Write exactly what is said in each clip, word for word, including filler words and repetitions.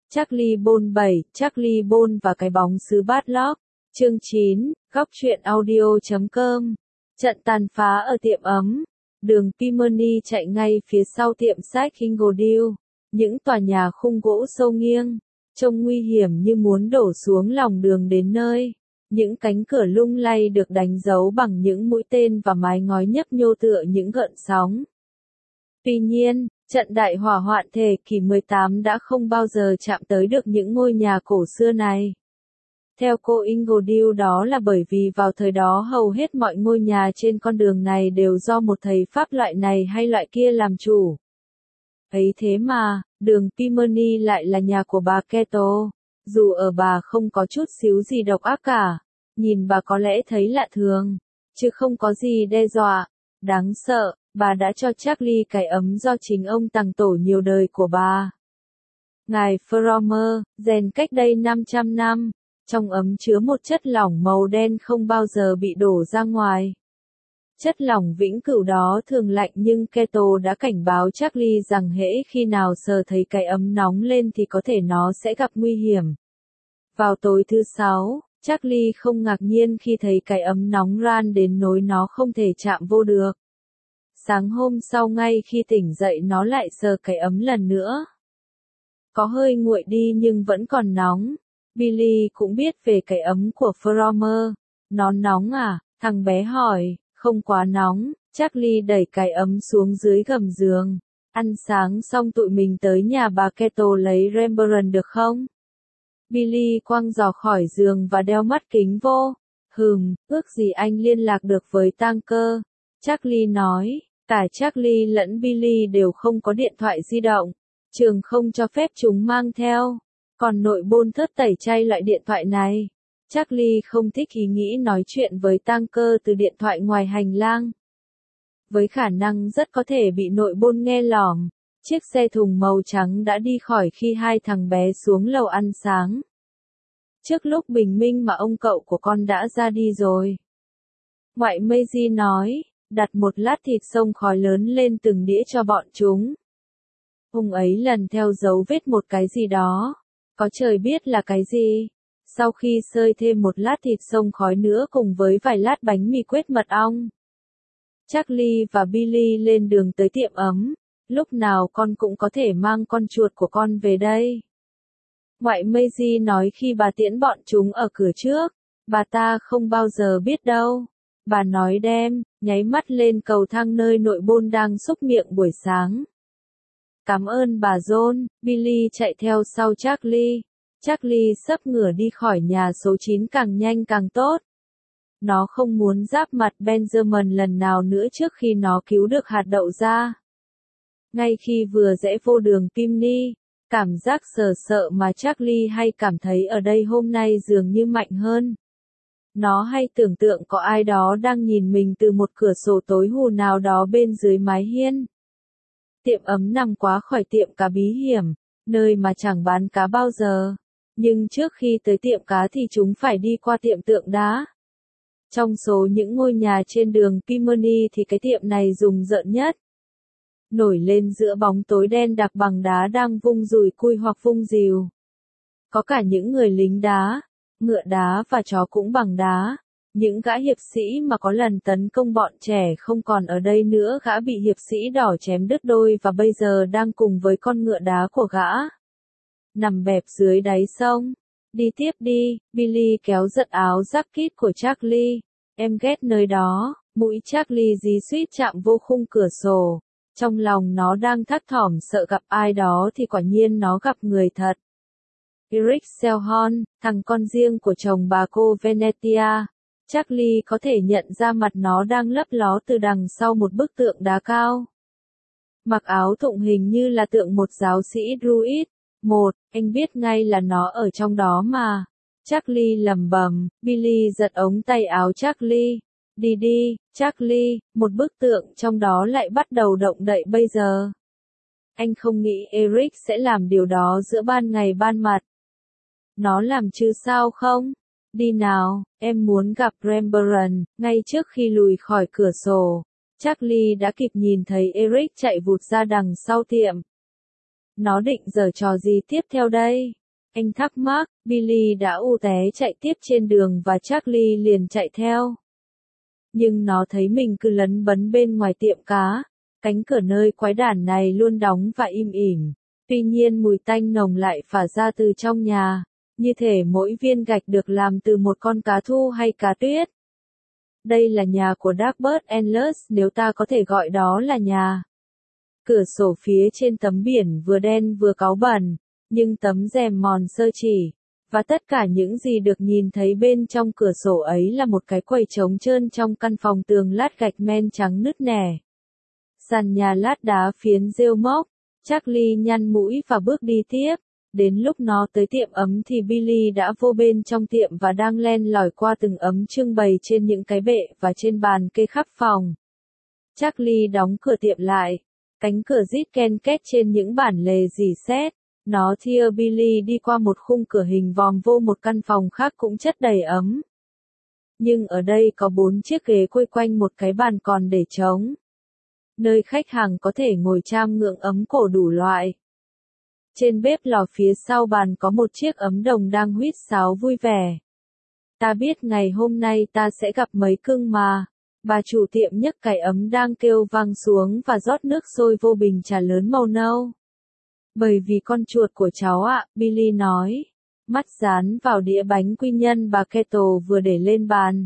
Charlie Bôn bảy, Charlie Bôn và cái bóng xứ Badlock. Chương chín, góc truyện audio chấm com. Trận tàn phá ở tiệm ấm. Đường Pimeni chạy ngay phía sau tiệm sách Ingledew. Những tòa nhà khung gỗ sâu nghiêng, trông nguy hiểm như muốn đổ xuống lòng đường đến nơi. Những cánh cửa lung lay được đánh dấu bằng những mũi tên và mái ngói nhấp nhô tựa những gợn sóng. Tuy nhiên, trận đại hỏa hoạn thế kỷ mười tám đã không bao giờ chạm tới được những ngôi nhà cổ xưa này. Theo cô Ingledew, đó là bởi vì vào thời đó hầu hết mọi ngôi nhà trên con đường này đều do một thầy Pháp loại này hay loại kia làm chủ. Ấy thế mà, đường Pimeni lại là nhà của bà Keto. Dù ở bà không có chút xíu gì độc ác cả, nhìn bà có lẽ thấy lạ thường, chứ không có gì đe dọa. Đáng sợ, bà đã cho Charlie cái ấm do chính ông tằng tổ nhiều đời của bà. Ngài Frommer, rèn cách đây năm trăm năm, trong ấm chứa một chất lỏng màu đen không bao giờ bị đổ ra ngoài. Chất lỏng vĩnh cửu đó thường lạnh nhưng Keto đã cảnh báo Charlie rằng hễ khi nào sờ thấy cái ấm nóng lên thì có thể nó sẽ gặp nguy hiểm. Vào tối thứ sáu, Charlie không ngạc nhiên khi thấy cái ấm nóng ran đến nỗi nó không thể chạm vô được. Sáng hôm sau ngay khi tỉnh dậy nó lại sờ cái ấm lần nữa. Có hơi nguội đi nhưng vẫn còn nóng. Billy cũng biết về cái ấm của Frommer. Nó nóng à? Thằng bé hỏi. Không quá nóng. Charlie đẩy cái ấm xuống dưới gầm giường. Ăn sáng xong tụi mình tới nhà bà Keto lấy Rembrandt được không? Billy quăng giỏ khỏi giường và đeo mắt kính vô. Hừm, ước gì anh liên lạc được với Tanker. Charlie nói. Cả Charlie lẫn Billy đều không có điện thoại di động. Trường không cho phép chúng mang theo. Còn nội Bôn thớt tẩy chay loại điện thoại này. Charlie không thích ý nghĩ nói chuyện với Tanker từ điện thoại ngoài hành lang. Với khả năng rất có thể bị nội Bôn nghe lỏm, chiếc xe thùng màu trắng đã đi khỏi khi hai thằng bé xuống lầu ăn sáng. Trước lúc bình minh mà ông cậu của con đã ra đi rồi. Ngoại Maisie nói, đặt một lát thịt xông khói lớn lên từng đĩa cho bọn chúng. Ông ấy lần theo dấu vết một cái gì đó. Có trời biết là cái gì. Sau khi sơi thêm một lát thịt xông khói nữa cùng với vài lát bánh mì quết mật ong, Charlie và Billy lên đường tới tiệm ấm. Lúc nào con cũng có thể mang con chuột của con về đây. Ngoại Maisie nói khi bà tiễn bọn chúng ở cửa trước. Bà ta không bao giờ biết đâu. Bà nói đem, nháy mắt lên cầu thang nơi nội Bôn đang xúc miệng buổi sáng. Cảm ơn bà John. Billy chạy theo sau Charlie. Charlie sắp ngửa đi khỏi nhà số chín càng nhanh càng tốt. Nó không muốn giáp mặt Benjamin lần nào nữa trước khi nó cứu được hạt đậu ra. Ngay khi vừa rẽ vô đường Pimeni, cảm giác sờ sợ mà Charlie hay cảm thấy ở đây hôm nay dường như mạnh hơn. Nó hay tưởng tượng có ai đó đang nhìn mình từ một cửa sổ tối hù nào đó bên dưới mái hiên. Tiệm ấm nằm quá khỏi tiệm cá bí hiểm, nơi mà chẳng bán cá bao giờ. Nhưng trước khi tới tiệm cá thì chúng phải đi qua tiệm tượng đá. Trong số những ngôi nhà trên đường Pimeni thì cái tiệm này rùng rợn nhất. Nổi lên giữa bóng tối đen đặc bằng đá đang vung dùi cui hoặc vung rìu. Có cả những người lính đá, ngựa đá và chó cũng bằng đá. Những gã hiệp sĩ mà có lần tấn công bọn trẻ không còn ở đây nữa, gã bị hiệp sĩ đỏ chém đứt đôi và bây giờ đang cùng với con ngựa đá của gã. Nằm bẹp dưới đáy sông. Đi tiếp đi, Billy kéo giật áo jacket của Charlie. Em ghét nơi đó. Mũi Charlie dí suýt chạm vô khung cửa sổ. Trong lòng nó đang thắt thỏm sợ gặp ai đó thì quả nhiên nó gặp người thật. Eric Selhorn, thằng con riêng của chồng bà cô Venetia. Charlie có thể nhận ra mặt nó đang lấp ló từ đằng sau một bức tượng đá cao. Mặc áo thụng hình như là tượng một giáo sĩ Druid. Một, anh biết ngay là nó ở trong đó mà. Charlie lẩm bẩm. Billy giật ống tay áo Charlie. Đi đi, Charlie, một bức tượng trong đó lại bắt đầu động đậy bây giờ. Anh không nghĩ Eric sẽ làm điều đó giữa ban ngày ban mặt. Nó làm chứ sao không? Đi nào, em muốn gặp Rembrandt. Ngay trước khi lùi khỏi cửa sổ, Charlie đã kịp nhìn thấy Eric chạy vụt ra đằng sau tiệm. Nó định giở trò gì tiếp theo đây? Anh thắc mắc, Billy đã u té chạy tiếp trên đường và Charlie liền chạy theo. Nhưng nó thấy mình cứ lấn bấn bên ngoài tiệm cá. Cánh cửa nơi quái đản này luôn đóng và im ỉm. Tuy nhiên mùi tanh nồng lại phả ra từ trong nhà. Như thể mỗi viên gạch được làm từ một con cá thu hay cá tuyết. Đây là nhà của Darkbird Endless nếu ta có thể gọi đó là nhà. Cửa sổ phía trên tấm biển vừa đen vừa cáu bẩn, nhưng tấm rèm mòn sơ chỉ. Và tất cả những gì được nhìn thấy bên trong cửa sổ ấy là một cái quầy trống trơn trong căn phòng tường lát gạch men trắng nứt nẻ. Sàn nhà lát đá phiến rêu mốc. Charlie nhăn mũi và bước đi tiếp. Đến lúc nó tới tiệm ấm thì Billy đã vô bên trong tiệm và đang len lỏi qua từng ấm trưng bày trên những cái bệ và trên bàn kê khắp phòng. Charlie đóng cửa tiệm lại. Cánh cửa rít ken két trên những bản lề rỉ sét. Nó thia Billy đi qua một khung cửa hình vòm vô một căn phòng khác cũng chất đầy ấm. Nhưng ở đây có bốn chiếc ghế quây quanh một cái bàn còn để trống. Nơi khách hàng có thể ngồi cham ngưỡng ấm cổ đủ loại. Trên bếp lò phía sau bàn có một chiếc ấm đồng đang huýt sáo vui vẻ. Ta biết ngày hôm nay ta sẽ gặp mấy cưng mà. Bà chủ tiệm nhấc cái ấm đang kêu vang xuống và rót nước sôi vô bình trà lớn màu nâu. Bởi vì con chuột của cháu ạ, Billy nói. Mắt dán vào đĩa bánh quy nhân bà Kettle vừa để lên bàn.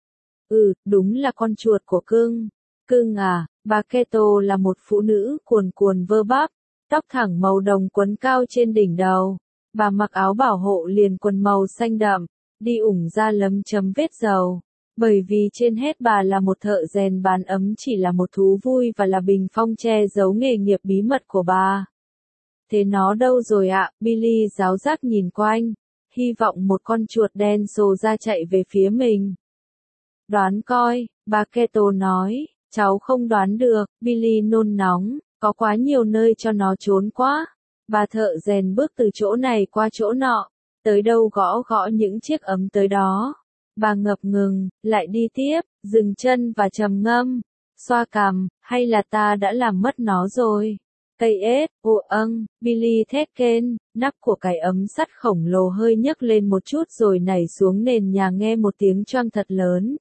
Ừ, đúng là con chuột của cưng. Cưng à, bà Kettle là một phụ nữ cuồn cuồn vơ bắp, tóc thẳng màu đồng quấn cao trên đỉnh đầu. Bà mặc áo bảo hộ liền quần màu xanh đậm, đi ủng ra lấm chấm vết dầu. Bởi vì trên hết bà là một thợ rèn bán ấm chỉ là một thú vui và là bình phong che giấu nghề nghiệp bí mật của bà. Thế nó đâu rồi ạ? Billy giáo giác nhìn quanh, hy vọng một con chuột đen xồ ra chạy về phía mình. Đoán coi, bà Kettle nói, cháu không đoán được, Billy nôn nóng, có quá nhiều nơi cho nó trốn quá. Bà thợ rèn bước từ chỗ này qua chỗ nọ, tới đâu gõ gõ những chiếc ấm tới đó. Bà ngập ngừng, lại đi tiếp, dừng chân và trầm ngâm, xoa cằm, hay là ta đã làm mất nó rồi. Cây ếch, ồ âng, Billy thét kên, nắp của cái ấm sắt khổng lồ hơi nhấc lên một chút rồi nảy xuống nền nhà nghe một tiếng choang thật lớn.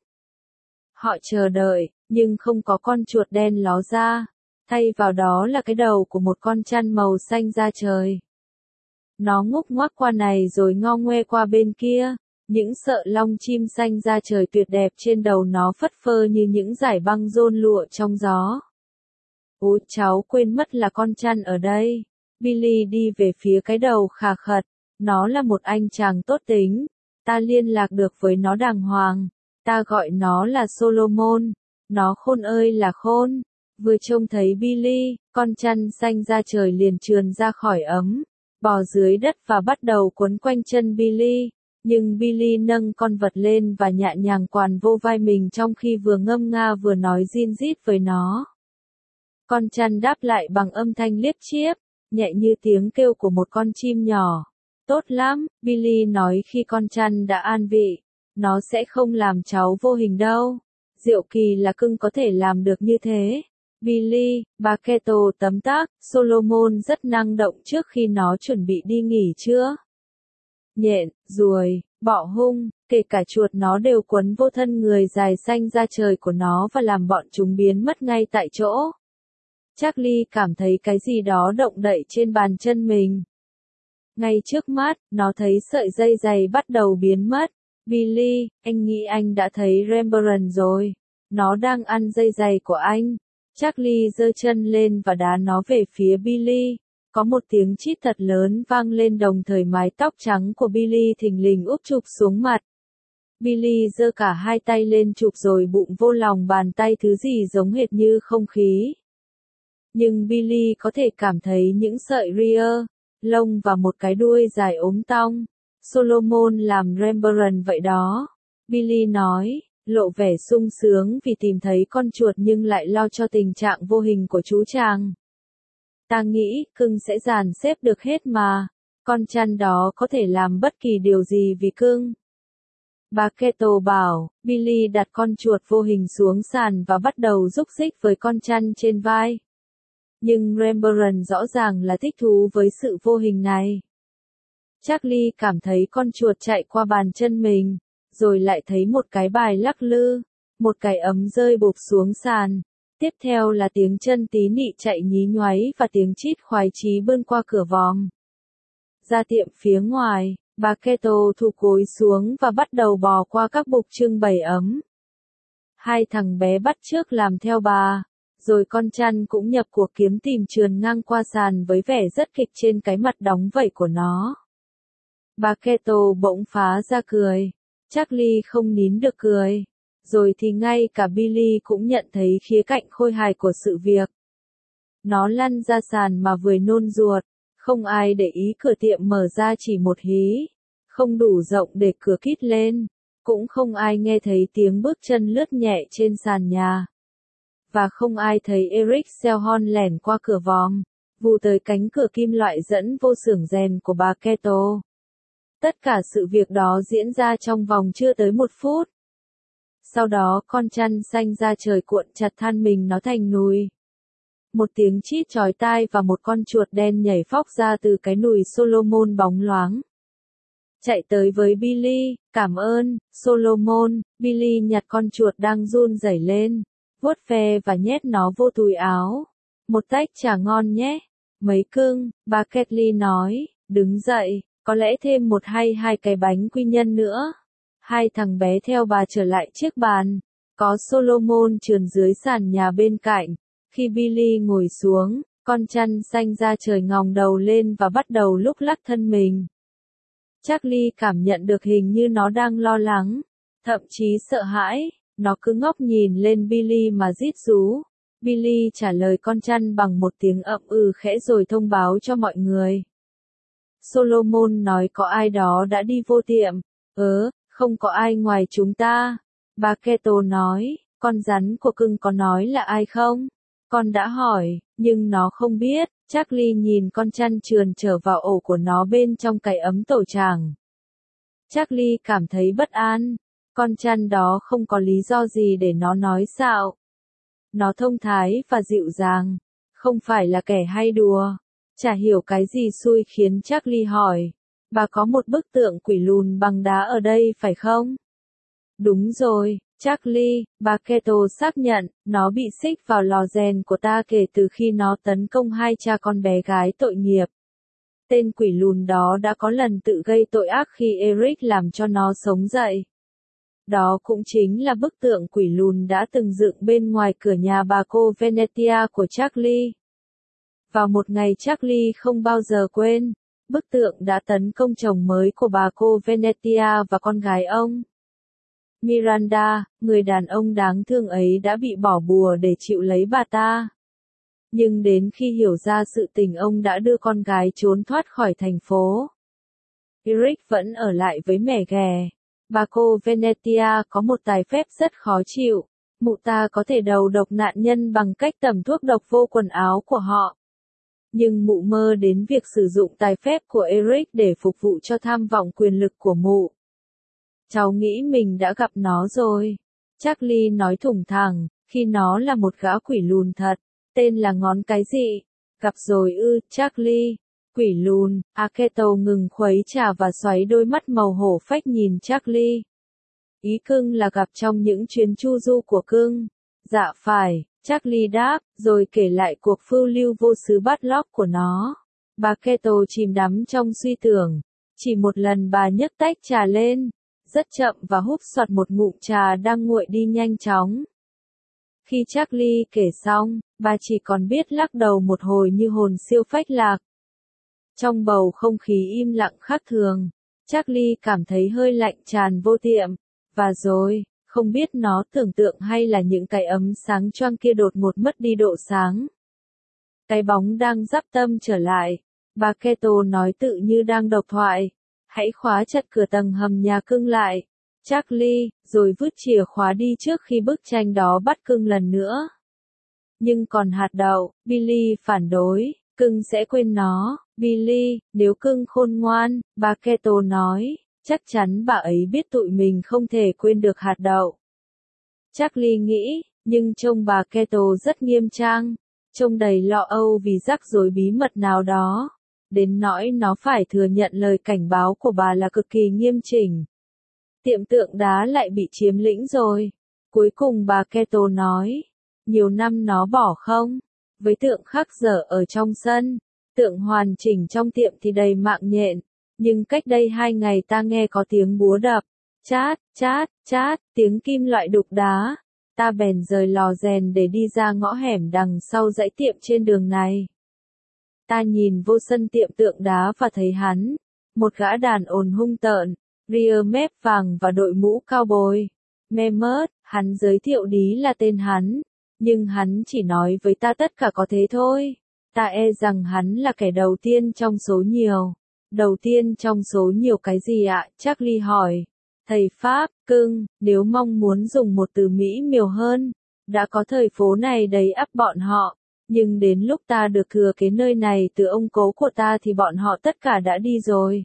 Họ chờ đợi, nhưng không có con chuột đen ló ra, thay vào đó là cái đầu của một con chăn màu xanh da trời. Nó ngúc ngoác qua này rồi ngo ngoe qua bên kia, những sợi lông chim xanh da trời tuyệt đẹp trên đầu nó phất phơ như những dải băng rôn lụa trong gió. Ôi, cháu quên mất là con chăn ở đây. Billy đi về phía cái đầu khà khật. Nó là một anh chàng tốt tính. Ta liên lạc được với nó đàng hoàng. Ta gọi nó là Solomon. Nó khôn ơi là khôn. Vừa trông thấy Billy, con chăn xanh da trời liền trườn ra khỏi ấm, bò dưới đất và bắt đầu quấn quanh chân Billy. Nhưng Billy nâng con vật lên và nhẹ nhàng quàng vô vai mình trong khi vừa ngâm nga vừa nói rin rít với nó. Con chăn đáp lại bằng âm thanh liếc chiếp, nhẹ như tiếng kêu của một con chim nhỏ. Tốt lắm, Billy nói khi con chăn đã an vị. Nó sẽ không làm cháu vô hình đâu. Diệu kỳ là cưng có thể làm được như thế. Billy, bà Kettle tấm tắc, Solomon rất năng động trước khi nó chuẩn bị đi nghỉ chưa? Nhện, ruồi, bọ hung, kể cả chuột nó đều quấn vô thân người dài xanh da trời của nó và làm bọn chúng biến mất ngay tại chỗ. Charlie cảm thấy cái gì đó động đậy trên bàn chân mình. Ngay trước mắt, nó thấy sợi dây giày bắt đầu biến mất. Billy, anh nghĩ anh đã thấy Rembrandt rồi. Nó đang ăn dây giày của anh. Charlie giơ chân lên và đá nó về phía Billy. Có một tiếng chít thật lớn vang lên đồng thời mái tóc trắng của Billy thình lình úp chụp xuống mặt. Billy giơ cả hai tay lên chụp rồi bụng vô lòng bàn tay thứ gì giống hệt như không khí. Nhưng Billy có thể cảm thấy những sợi ria, lông và một cái đuôi dài ốm tong. Solomon làm Rembrandt vậy đó. Billy nói, lộ vẻ sung sướng vì tìm thấy con chuột nhưng lại lo cho tình trạng vô hình của chú chàng. Ta nghĩ, cưng sẽ dàn xếp được hết mà. Con chăn đó có thể làm bất kỳ điều gì vì cưng. Bà Kettle bảo, Billy đặt con chuột vô hình xuống sàn và bắt đầu rúc rích với con chăn trên vai. Nhưng Rembrandt rõ ràng là thích thú với sự vô hình này. Charlie cảm thấy con chuột chạy qua bàn chân mình, rồi lại thấy một cái bài lắc lư, một cái ấm rơi bụp xuống sàn. Tiếp theo là tiếng chân tí nị chạy nhí nhoáy và tiếng chít khoái chí bươn qua cửa vòm. Ra tiệm phía ngoài, bà Keto thu cối xuống và bắt đầu bò qua các bục trưng bày ấm. Hai thằng bé bắt chước làm theo bà, rồi con chăn cũng nhập cuộc kiếm tìm trườn ngang qua sàn với vẻ rất kịch trên cái mặt đóng vảy của nó. Bà Keto bỗng phá ra cười. Charlie không nín được cười. Rồi thì ngay cả Billy cũng nhận thấy khía cạnh khôi hài của sự việc. Nó lăn ra sàn mà vừa nôn ruột. Không ai để ý cửa tiệm mở ra chỉ một hí. Không đủ rộng để cửa kít lên. Cũng không ai nghe thấy tiếng bước chân lướt nhẹ trên sàn nhà. Và không ai thấy Eric Selhorn lẻn qua cửa vòm, vù tới cánh cửa kim loại dẫn vô xưởng rèn của bà Keto. Tất cả sự việc đó diễn ra trong vòng chưa tới một phút. Sau đó con chăn xanh ra trời cuộn chặt than mình nó thành nùi. Một tiếng chít chói tai và một con chuột đen nhảy phóc ra từ cái nùi Solomon bóng loáng. Chạy tới với Billy, cảm ơn, Solomon. Billy nhặt con chuột đang run rẩy lên, vuốt ve và nhét nó vô túi áo. Một tách trà ngon nhé. Mấy cưng, bà Kelly nói, đứng dậy, có lẽ thêm một hay hai cái bánh quy nhân nữa. Hai thằng bé theo bà trở lại chiếc bàn. Có Solomon trườn dưới sàn nhà bên cạnh. Khi Billy ngồi xuống, con chăn xanh ra trời ngòng đầu lên và bắt đầu lúc lắc thân mình. Charlie cảm nhận được hình như nó đang lo lắng, thậm chí sợ hãi. Nó cứ ngóc nhìn lên Billy mà rít rú. Billy trả lời con chăn bằng một tiếng ậm ừ khẽ rồi thông báo cho mọi người. Solomon nói có ai đó đã đi vô tiệm. Ớ, không có ai ngoài chúng ta. Bà Keto nói, con rắn của cưng có nói là ai không? Con đã hỏi, nhưng nó không biết. Charlie nhìn con chăn trườn trở vào ổ của nó bên trong cái ấm tổ chàng. Charlie cảm thấy bất an. Con chăn đó không có lý do gì để nó nói xạo. Nó thông thái và dịu dàng, không phải là kẻ hay đùa. Chả hiểu cái gì xui khiến Charlie hỏi, bà có một bức tượng quỷ lùn bằng đá ở đây phải không? Đúng rồi, Charlie, bà Keto xác nhận, nó bị xích vào lò rèn của ta kể từ khi nó tấn công hai cha con bé gái tội nghiệp. Tên quỷ lùn đó đã có lần tự gây tội ác khi Eric làm cho nó sống dậy. Đó cũng chính là bức tượng quỷ lùn đã từng dựng bên ngoài cửa nhà bà cô Venetia của Charlie. Vào một ngày Charlie không bao giờ quên, bức tượng đã tấn công chồng mới của bà cô Venetia và con gái ông. Miranda, người đàn ông đáng thương ấy đã bị bỏ bùa để chịu lấy bà ta. Nhưng đến khi hiểu ra sự tình ông đã đưa con gái trốn thoát khỏi thành phố. Eric vẫn ở lại với mẹ ghẻ. Bà cô Venetia có một tài phép rất khó chịu. Mụ ta có thể đầu độc nạn nhân bằng cách tẩm thuốc độc vô quần áo của họ. Nhưng mụ mơ đến việc sử dụng tài phép của Eric để phục vụ cho tham vọng quyền lực của mụ. Cháu nghĩ mình đã gặp nó rồi. Charlie nói thủng thẳng, khi nó là một gã quỷ lùn thật. Tên là ngón cái gì? Gặp rồi ư, Charlie. Quỷ lùn, Aketo ngừng khuấy trà và xoáy đôi mắt màu hổ phách nhìn Charlie. Ý cưng là gặp trong những chuyến chu du của cưng. Dạ phải, Charlie đáp, rồi kể lại cuộc phiêu lưu vô xứ Batlock của nó. Bà Keto chìm đắm trong suy tưởng. Chỉ một lần bà nhấc tách trà lên, rất chậm và húp soạt một ngụm trà đang nguội đi nhanh chóng. Khi Charlie kể xong, bà chỉ còn biết lắc đầu một hồi như hồn siêu phách lạc. Trong bầu không khí im lặng khác thường, Charlie cảm thấy hơi lạnh tràn vô tiệm. Và rồi, không biết nó tưởng tượng hay là những cái ấm sáng choang kia đột ngột mất đi độ sáng. Cái bóng đang giáp tâm trở lại. Bà Keto nói tự như đang độc thoại. Hãy khóa chặt cửa tầng hầm nhà cưng lại, Charlie, rồi vứt chìa khóa đi trước khi bức tranh đó bắt cưng lần nữa. Nhưng còn hạt đậu, Billy phản đối, cưng sẽ quên nó. Billy, nếu cưng khôn ngoan, bà Keto nói, chắc chắn bà ấy biết tụi mình không thể quên được hạt đậu. Charlie nghĩ, nhưng trông bà Keto rất nghiêm trang, trông đầy lo âu vì rắc rối bí mật nào đó. đến nỗi nó phải thừa nhận lời cảnh báo của bà là cực kỳ nghiêm chỉnh. Tiệm tượng đá lại bị chiếm lĩnh rồi. Cuối cùng bà Keto nói, nhiều năm nó bỏ không? Với tượng khắc dở ở trong sân, tượng hoàn chỉnh trong tiệm thì đầy mạng nhện. Nhưng cách đây hai ngày ta nghe có tiếng búa đập, chát, chát, chát, tiếng kim loại đục đá. Ta bèn rời lò rèn để đi ra ngõ hẻm đằng sau dãy tiệm trên đường này. Ta nhìn vô sân tiệm tượng đá và thấy hắn, một gã đàn ồn hung tợn, ria mép vàng và đội mũ cao bồi. Mammoth, hắn giới thiệu Đí là tên hắn, nhưng hắn chỉ nói với ta tất cả có thế thôi. Ta e rằng hắn là kẻ đầu tiên trong số nhiều. Đầu tiên trong số nhiều cái gì ạ? Charlie hỏi. Thầy Pháp, cưng, nếu mong muốn dùng một từ mỹ miều hơn, đã có thời phố này đầy ắp bọn họ, nhưng đến lúc ta được thừa kế nơi này từ ông cố của ta thì bọn họ tất cả đã đi rồi.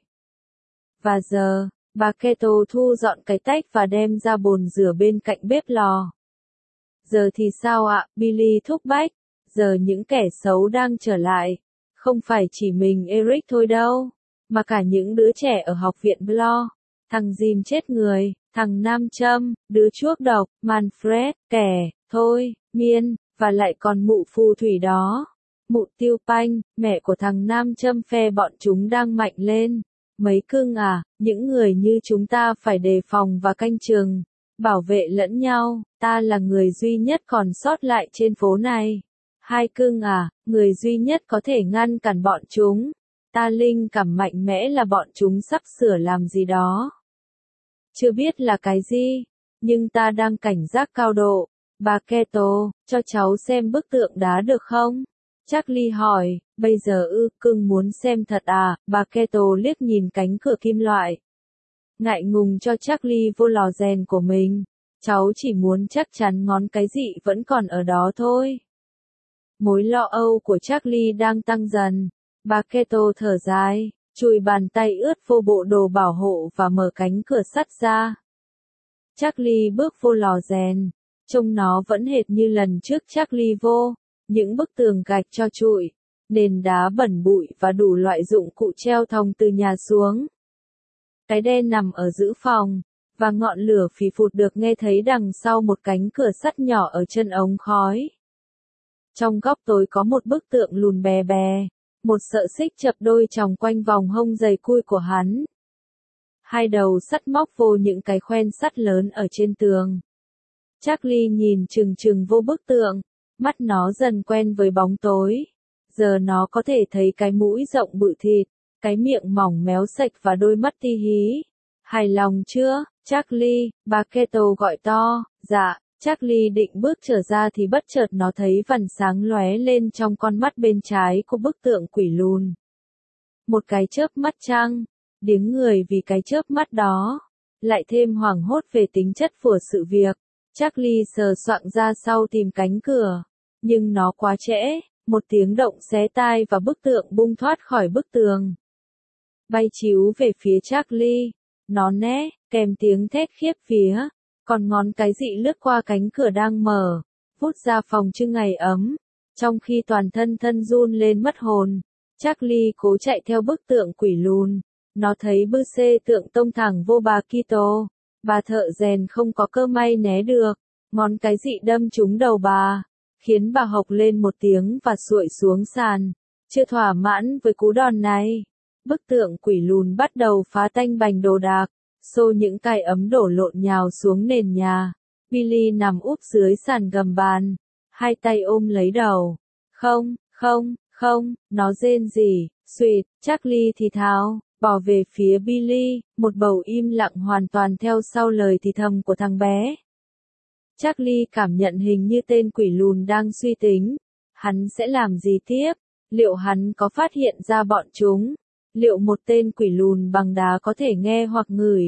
Và giờ, bà Keto thu dọn cái tách và đem ra bồn rửa bên cạnh bếp lò. Giờ thì sao ạ? Billy thúc bách. Giờ những kẻ xấu đang trở lại. Không phải chỉ mình Eric thôi đâu, mà cả những đứa trẻ ở học viện Blo. Thằng Jim chết người, thằng Nam Châm, đứa chuốc độc, Manfred, kẻ, thôi, Miên, và lại còn mụ phù thủy đó. Mụ Tiêu Panh, mẹ của thằng Nam Châm phe bọn chúng đang mạnh lên. Mấy cưng à, những người như chúng ta phải đề phòng và canh chừng, bảo vệ lẫn nhau, ta là người duy nhất còn sót lại trên phố này. Hai cưng à, người duy nhất có thể ngăn cản bọn chúng. Ta linh cảm mạnh mẽ là bọn chúng sắp sửa làm gì đó. Chưa biết là cái gì, nhưng ta đang cảnh giác cao độ. Bà Keto, cho cháu xem bức tượng đá được không? Charlie hỏi, bây giờ ư, cưng muốn xem thật à? Bà Keto liếc nhìn cánh cửa kim loại. Ngại ngùng cho Charlie vô lò rèn của mình. Cháu chỉ muốn chắc chắn ngón cái gì vẫn còn ở đó thôi. Mối lo âu của Charlie đang tăng dần. Bà Keto thở dài, chùi bàn tay ướt vô bộ đồ bảo hộ và mở cánh cửa sắt ra. Charlie bước vô lò rèn. Trông nó vẫn hệt như lần trước Charlie vô. Những bức tường gạch cho trụi, nền đá bẩn bụi và đủ loại dụng cụ treo thòng từ nhà xuống. Cái đen nằm ở giữa phòng, và ngọn lửa phì phụt được nghe thấy đằng sau một cánh cửa sắt nhỏ ở chân ống khói. Trong góc tối có một bức tượng lùn bè bè, một sợi xích chập đôi chòng quanh vòng hông dày cui của hắn. Hai đầu sắt móc vô những cái khoen sắt lớn ở trên tường. Charlie nhìn chừng chừng vô bức tượng, mắt nó dần quen với bóng tối. Giờ nó có thể thấy cái mũi rộng bự thịt, cái miệng mỏng méo sạch và đôi mắt ti hí. Hài lòng chưa, Charlie? Bà Keto gọi to. Dạ. Charlie định bước trở ra thì bất chợt nó thấy vằn sáng lóe lên trong con mắt bên trái của bức tượng quỷ lùn. Một cái chớp mắt trăng, điếng người vì cái chớp mắt đó, lại thêm hoảng hốt về tính chất của sự việc. Charlie sờ soạng ra sau tìm cánh cửa, nhưng nó quá trễ, một tiếng động xé tai và bức tượng bung thoát khỏi bức tường. Bay chiếu về phía Charlie, nó né, kèm tiếng thét khiếp vía. Còn ngón cái dị lướt qua cánh cửa đang mở, vút ra phòng trưng ngày ấm. Trong khi toàn thân thân run lên mất hồn, Charlie cố chạy theo bức tượng quỷ lùn. Nó thấy bư xê tượng tông thẳng vô bà Keto. Bà thợ rèn không có cơ may né được. Ngón cái dị đâm trúng đầu bà, khiến bà hộc lên một tiếng và xuội xuống sàn. Chưa thỏa mãn với cú đòn này, bức tượng quỷ lùn bắt đầu phá tanh bành đồ đạc. Xô những cái ấm đổ lộn nhào xuống nền nhà. Billy nằm úp dưới sàn gầm bàn, hai tay ôm lấy đầu. Không, không, không, nó rên rỉ, suýt, Charlie thì thào, bỏ về phía Billy, một bầu im lặng hoàn toàn theo sau lời thì thầm của thằng bé. Charlie cảm nhận hình như tên quỷ lùn đang suy tính. Hắn sẽ làm gì tiếp? Liệu hắn có phát hiện ra bọn chúng? Liệu một tên quỷ lùn bằng đá có thể nghe hoặc ngửi?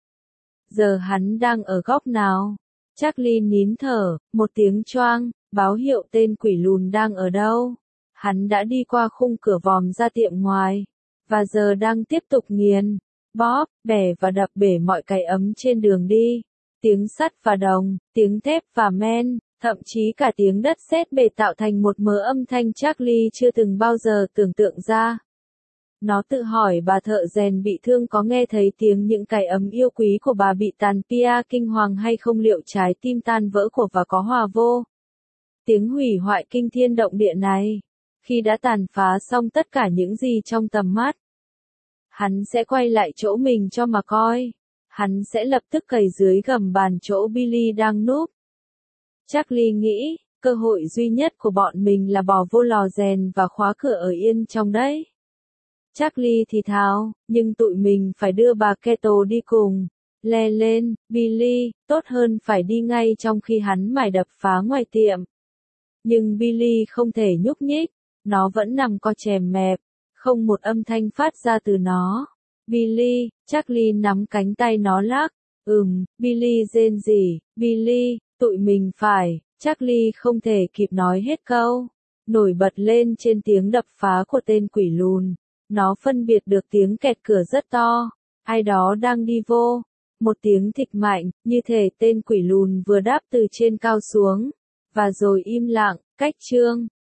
Giờ hắn đang ở góc nào? Charlie nín thở, một tiếng choang, báo hiệu tên quỷ lùn đang ở đâu. Hắn đã đi qua khung cửa vòm ra tiệm ngoài, và giờ đang tiếp tục nghiền, bóp, bẻ và đập bể mọi cái ấm trên đường đi. Tiếng sắt và đồng, tiếng thép và men, thậm chí cả tiếng đất sét bể tạo thành một mớ âm thanh Charlie chưa từng bao giờ tưởng tượng ra. Nó tự hỏi bà thợ rèn bị thương có nghe thấy tiếng những cái ấm yêu quý của bà bị tàn pia kinh hoàng hay không, liệu trái tim tan vỡ của và có hòa vô tiếng hủy hoại kinh thiên động địa này. Khi đã tàn phá xong tất cả những gì trong tầm mắt, hắn sẽ quay lại chỗ mình cho mà coi. Hắn sẽ lập tức cày dưới gầm bàn chỗ Billy đang núp. Charlie nghĩ, cơ hội duy nhất của bọn mình là bỏ vô lò rèn và khóa cửa ở yên trong đấy. Charlie thì thào, nhưng tụi mình phải đưa bà Kettle đi cùng. Le lên, Billy, tốt hơn phải đi ngay trong khi hắn mải đập phá ngoài tiệm. Nhưng Billy không thể nhúc nhích, nó vẫn nằm co chèm mẹp, không một âm thanh phát ra từ nó. Billy, Charlie nắm cánh tay nó lắc, ừm, Billy rên rỉ, Billy, tụi mình phải, Charlie không thể kịp nói hết câu. Nổi bật lên trên tiếng đập phá của tên quỷ lùn. Nó phân biệt được tiếng kẹt cửa rất to, ai đó đang đi vô. Một tiếng thịch mạnh, như thể tên quỷ lùn vừa đáp từ trên cao xuống. Và rồi im lặng, cách chương.